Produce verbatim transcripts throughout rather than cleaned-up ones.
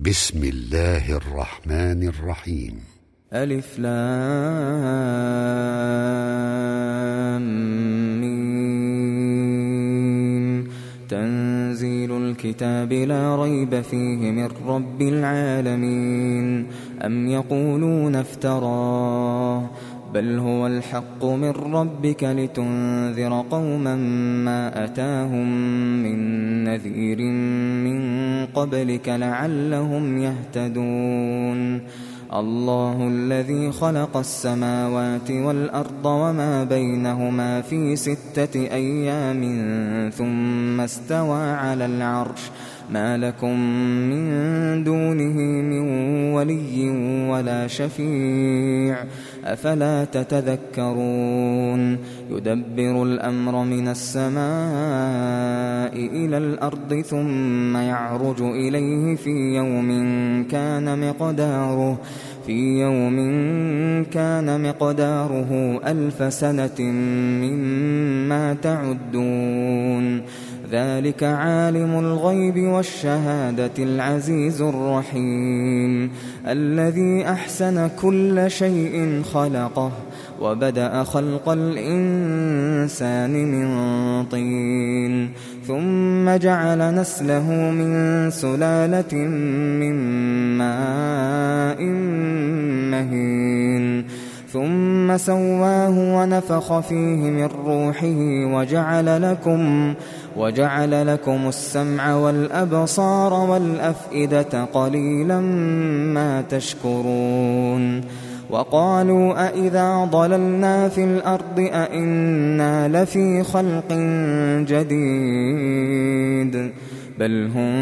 بسم الله الرحمن الرحيم. ألف لام ميم. تنزيل الكتاب لا ريب فيه من رب العالمين. أم يقولون افتراه بل هو الحق من ربك لتنذر قوما ما أتاهم من نذير من قبلك لعلهم يهتدون. الله الذي خلق السماوات والأرض وما بينهما في ستة أيام ثم استوى على العرش ما لكم من دونه من ولي ولا شفيع أفلا تتذكرون. يدبر الأمر من السماء إلى الأرض ثم يعرج إليه في يوم كان مقداره في يوم كان مقداره ألف سنة مما تعدون. ذلك عالم الغيب والشهادة العزيز الرحيم الذي أحسن كل شيء خلقه وبدأ خلق الإنسان من طين ثم جعل نسله من سلالة من ماء مهين ثم سواه ونفخ فيه من روحه وجعل لكم وجعل لكم السمع والأبصار والأفئدة قليلا ما تشكرون. وقالوا أإذا ضللنا في الأرض أإنا لفي خلق جديد بل هم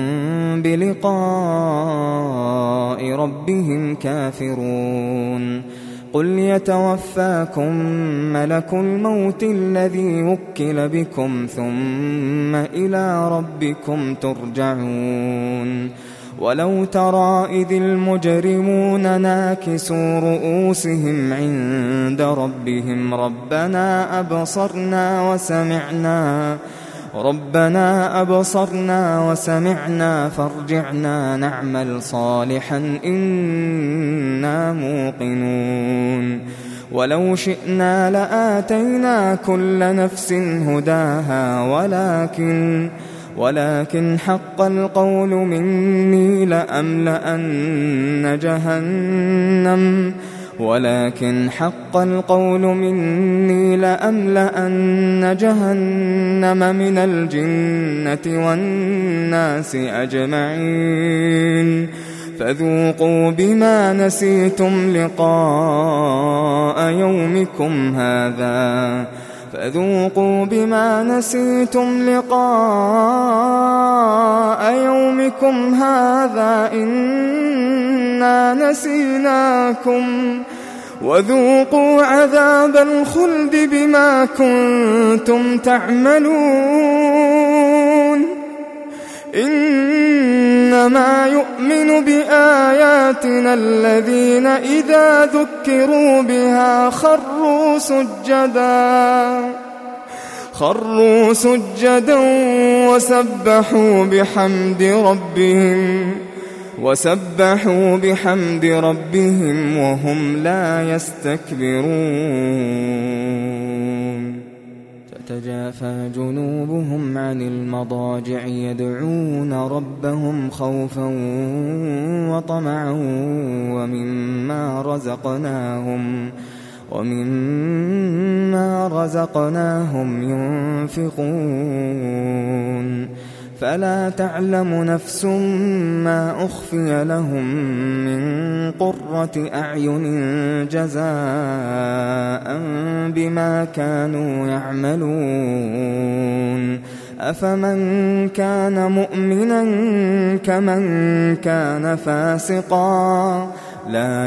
بلقاء ربهم كافرون. قل يتوفاكم ملك الموت الذي وكل بكم ثم إلى ربكم ترجعون. ولو ترى إذ المجرمون ناكسوا رؤوسهم عند ربهم ربنا أبصرنا وسمعنا ربنا أبصرنا وسمعنا فارجعنا نعمل صالحا إنا موقنون. ولو شئنا لآتينا كل نفس هداها ولكن ولكن حق القول مني لأملأن جهنم ولكن حق القول مني لأملأن جهنم من الجنة والناس أجمعين. فذوقوا بما نسيتم لقاء يومكم هذا فذوقوا بما نسيتم لقاء يومكم هذا إنا نسيناكم وذوقوا عذاب الخلد بما كنتم تعملون. إنما يؤمن بآياتنا الذين إذا ذكروا بها خروا سجدا خروا سجدا وسبحوا بحمد ربهم وسبحوا بحمد ربهم وهم لا يستكبرون. تتجافى جنوبهم عن المضاجع يدعون ربهم خوفا وطمعا ومما رزقناهم ومما رزقناهم ينفقون. فلا تعلم نفس ما أخفي لهم من قرة أعين جزاء بما كانوا يعملون. أفمن كان مؤمنا كمن كان فاسقا لا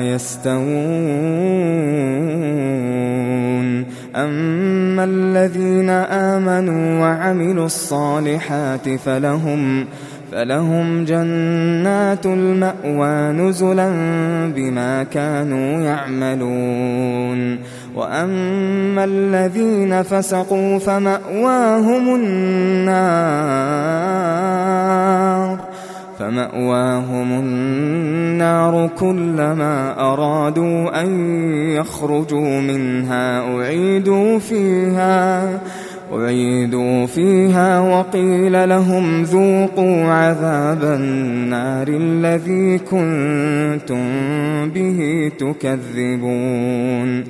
يستوون. أما الذين آمنوا وعملوا الصالحات فلهم فلهم جنات المأوى نزلا بما كانوا يعملون. وأما الذين فسقوا فمأواهم النار فمأواهم النار كلما أرادوا أن يخرجوا منها أعيدوا فيها أعيدوا فيها وقيل لهم ذوقوا عذاب النار الذي كنتم به تكذبون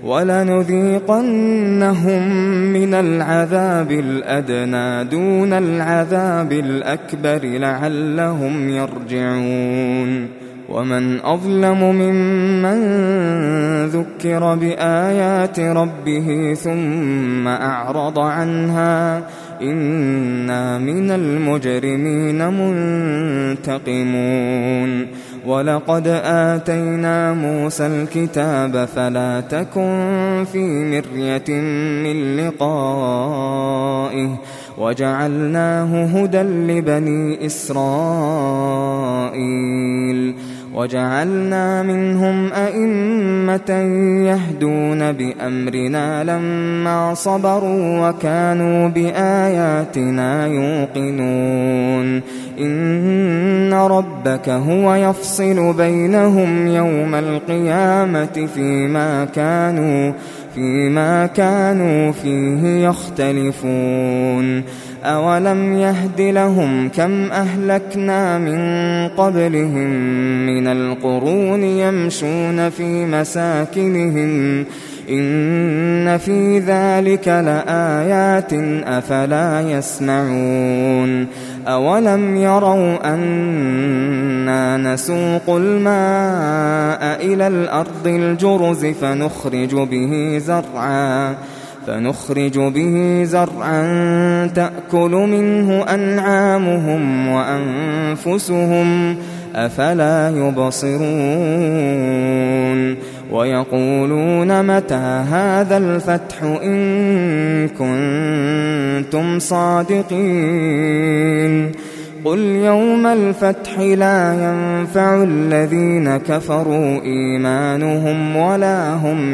ولنذيقنهم من العذاب الأدنى دون العذاب الأكبر لعلهم يرجعون ومن أظلم ممن ذكر بآيات ربه ثم أعرض عنها إنا من المجرمين منتقمون ولقد آتينا موسى الكتاب فلا تكن في مرية من لقائه وجعلناه هدى لبني إسرائيل وجعلنا منهم أئمة يهدون بأمرنا لما صبروا وكانوا بآياتنا يوقنون إن ربك هو يفصل بينهم يوم القيامة فيما كانوا فيما كانوا فيه يختلفون أولم يهد لهم كم أهلكنا من قبلهم من القرون يمشون في مساكنهم إن في ذلك لآيات أفلا يسمعون أولم يروا أنا نسوق الماء إلى الأرض الجرز فنخرج به زرعا فنخرج به زرعا تأكل منه أنعامهم وأنفسهم أفلا يبصرون ويقولون متى هذا الفتح إن كنتم صادقين قل يوم الفتح لا ينفع الذين كفروا إيمانهم ولا هم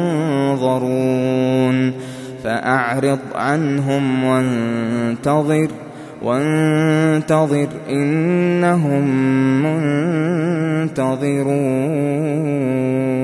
ينظرون فأعرض عنهم وانتظر وانتظر إنهم منتظرون.